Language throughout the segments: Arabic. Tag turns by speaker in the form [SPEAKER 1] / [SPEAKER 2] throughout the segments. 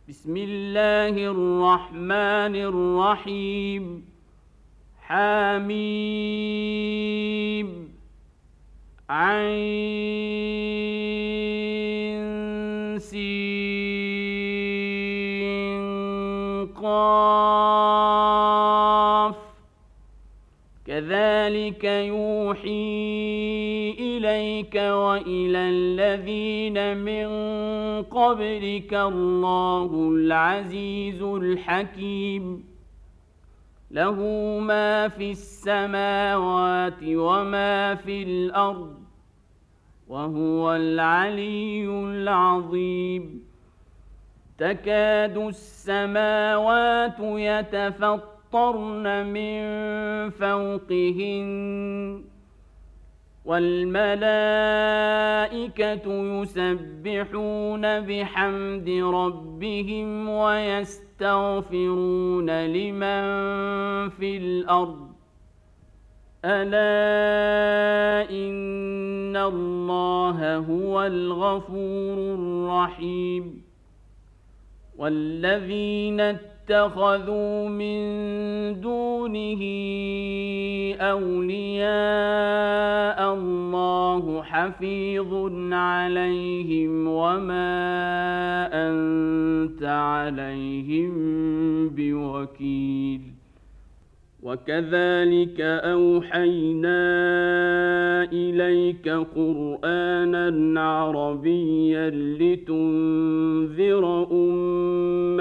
[SPEAKER 1] بسم الله الرحمن الرحيم. حميم عين سين قاف. كذلك يوحي إليك وإلى الذين من قبلك الله العزيز الحكيم. له ما في السماوات وما في الأرض وهو العلي العظيم. تكاد السماوات يتفطرن من فوقهن والملائكة يسبحون بحمد ربهم ويستغفرون لمن في الأرض. ألا إن الله هو الغفور الرحيم. والذين اتخذوا من دونه أولياء الله حفيظ عليهم وما أنت عليهم بوكيل. وكذلك أوحينا إليك قرآنا عربيا لتنذر أم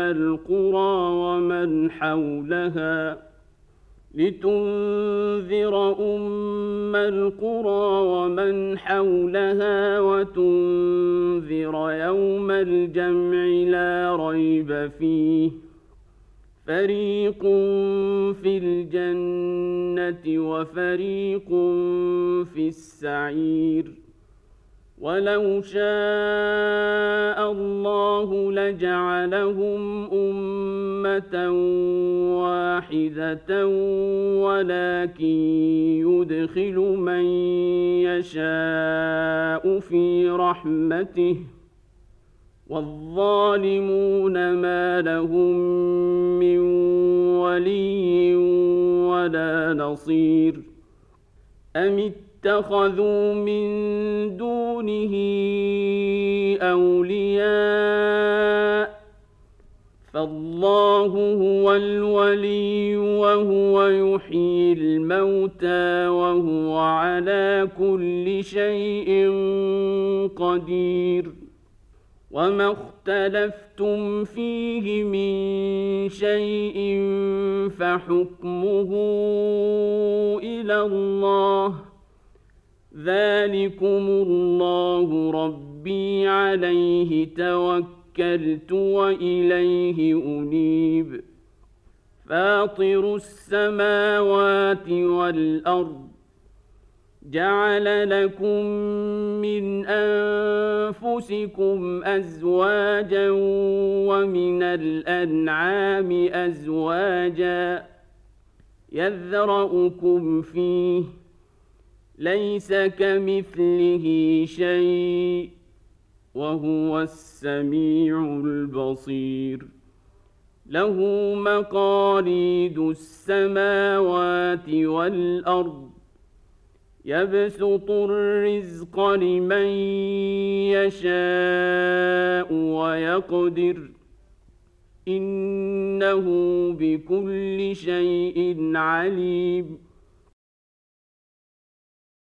[SPEAKER 1] القرى ومن حولها وتنذر يوم الجمع لا ريب فيه. فريق في الجنة وفريق في السعير. ولو شاء الله لجعلهم أمة واحدة ولكن يدخل من يشاء في رحمته والظالمون ما لهم من ولي ولا نصير. أم اتخذوا من دونه أولياء فالله هو الولي وهو يحيي الموتى وهو على كل شيء قدير. وما اختلفتم فيه من شيء فحكمه إلى الله. ذلكم الله ربي عليه توكلت وإليه أنيب. فاطر السماوات والأرض جعل لكم من أنفسكم أزواجا ومن الأنعام أزواجا يذرأكم فيه ليس كمثله شيء وهو السميع البصير. له مقاليد السماوات والأرض يبسط الرزق لمن يشاء ويقدر إنه بكل شيء عليم.